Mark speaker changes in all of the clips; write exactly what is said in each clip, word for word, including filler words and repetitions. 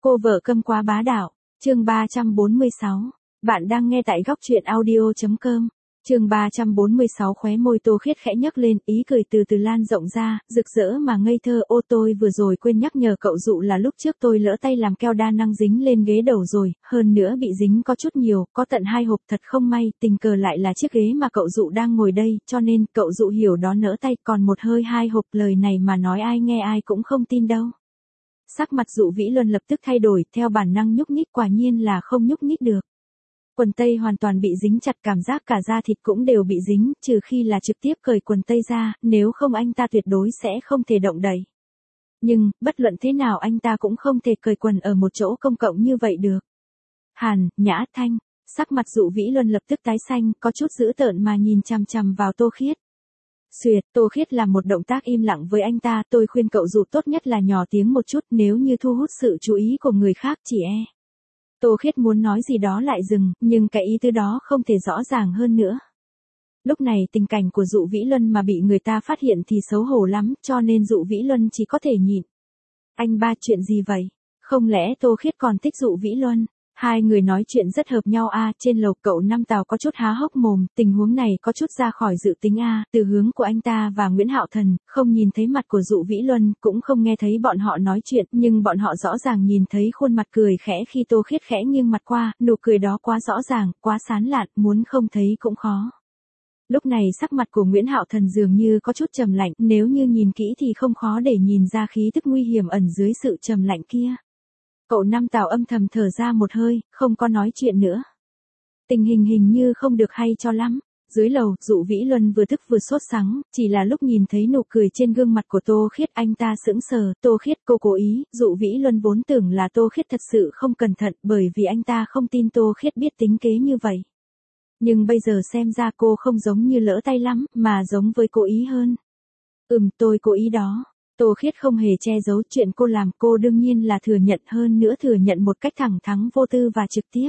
Speaker 1: Cô vợ câm quá bá đạo, chương ba trăm bốn mươi sáu. Bạn đang nghe tại góc truyện audio.com. Chương ba trăm bốn mươi sáu. Khóe môi Tô Khiết khẽ nhấc lên, ý cười từ từ lan rộng ra, rực rỡ mà ngây thơ. Ô, tôi vừa rồi quên nhắc nhở cậu Dụ là lúc trước tôi lỡ tay làm keo đa năng dính lên ghế đầu rồi, hơn nữa bị dính có chút nhiều, có tận hai hộp. Thật không may, tình cờ lại là chiếc ghế mà cậu Dụ đang ngồi đây, cho nên cậu Dụ hiểu đó nỡ tay, còn một hơi hai hộp. Lời này mà nói ai nghe ai cũng không tin đâu. Sắc mặt Dụ Vĩ Luân lập tức thay đổi, theo bản năng nhúc nhích, quả nhiên là không nhúc nhích được. Quần tây hoàn toàn bị dính chặt, cảm giác cả da thịt cũng đều bị dính, trừ khi là trực tiếp cởi quần tây ra, nếu không anh ta tuyệt đối sẽ không thể động đậy. Nhưng, bất luận thế nào anh ta cũng không thể cởi quần ở một chỗ công cộng như vậy được. Hàn, Nhã, Thanh, sắc mặt Dụ Vĩ Luân lập tức tái xanh, có chút dữ tợn mà nhìn chằm chằm vào Tô Khiết. Xuyệt, Tô Khiết làm một động tác im lặng với anh ta, tôi khuyên cậu Dụ tốt nhất là nhỏ tiếng một chút, nếu như thu hút sự chú ý của người khác chỉ e. Tô Khiết muốn nói gì đó lại dừng, nhưng cái ý tứ đó không thể rõ ràng hơn nữa. Lúc này tình cảnh của Dụ Vĩ Luân mà bị người ta phát hiện thì xấu hổ lắm, cho nên Dụ Vĩ Luân chỉ có thể nhịn. Anh ba, chuyện gì vậy? Không lẽ Tô Khiết còn thích Dụ Vĩ Luân? Hai người nói chuyện rất hợp nhau a. À, trên lầu cậu Năm Tào có chút há hốc mồm, tình huống này có chút ra khỏi dự tính a. À, từ hướng của anh ta và Nguyễn Hạo Thần, không nhìn thấy mặt của Dụ Vĩ Luân, cũng không nghe thấy bọn họ nói chuyện, nhưng bọn họ rõ ràng nhìn thấy khuôn mặt cười khẽ khi Tô Khiết khẽ nghiêng mặt qua, nụ cười đó quá rõ ràng, quá sán lạn, muốn không thấy cũng khó. Lúc này sắc mặt của Nguyễn Hạo Thần dường như có chút trầm lạnh, nếu như nhìn kỹ thì không khó để nhìn ra khí tức nguy hiểm ẩn dưới sự trầm lạnh kia. Cậu Năm Tào âm thầm thở ra một hơi, không có nói chuyện nữa. Tình hình hình như không được hay cho lắm. Dưới lầu, Dụ Vĩ Luân vừa thức vừa sốt sắng, chỉ là lúc nhìn thấy nụ cười trên gương mặt của Tô Khiết anh ta sững sờ. Tô Khiết, cô cố ý. Dụ Vĩ Luân vốn tưởng là Tô Khiết thật sự không cẩn thận, bởi vì anh ta không tin Tô Khiết biết tính kế như vậy. Nhưng bây giờ xem ra cô không giống như lỡ tay lắm, mà giống với cố ý hơn. Ừm, tôi cố ý đó. Tô Khiết không hề che giấu chuyện cô làm, cô đương nhiên là thừa nhận, hơn nữa thừa nhận một cách thẳng thắn vô tư và trực tiếp.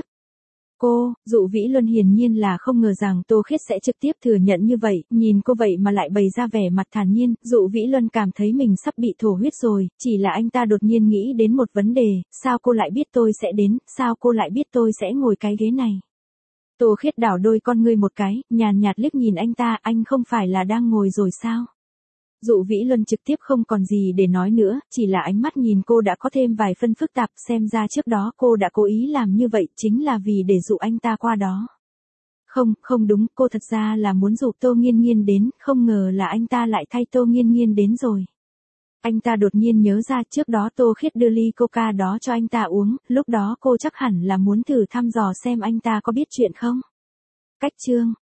Speaker 1: Cô, Dụ Vĩ Luân hiển nhiên là không ngờ rằng Tô Khiết sẽ trực tiếp thừa nhận như vậy, nhìn cô vậy mà lại bày ra vẻ mặt thản nhiên, Dụ Vĩ Luân cảm thấy mình sắp bị thổ huyết rồi, chỉ là anh ta đột nhiên nghĩ đến một vấn đề, sao cô lại biết tôi sẽ đến, sao cô lại biết tôi sẽ ngồi cái ghế này. Tô Khiết đảo đôi con ngươi một cái, nhàn nhạt liếc nhìn anh ta, anh không phải là đang ngồi rồi sao? Dụ Vĩ Luân trực tiếp không còn gì để nói nữa, chỉ là ánh mắt nhìn cô đã có thêm vài phân phức tạp, xem ra trước đó cô đã cố ý làm như vậy chính là vì để dụ anh ta qua đó. Không, không đúng, cô thật ra là muốn dụ Tô Nghiên Nghiên đến, không ngờ là anh ta lại thay Tô Nghiên Nghiên đến rồi. Anh ta đột nhiên nhớ ra trước đó Tô Khiết đưa ly coca đó cho anh ta uống, lúc đó cô chắc hẳn là muốn thử thăm dò xem anh ta có biết chuyện không. Cách chương.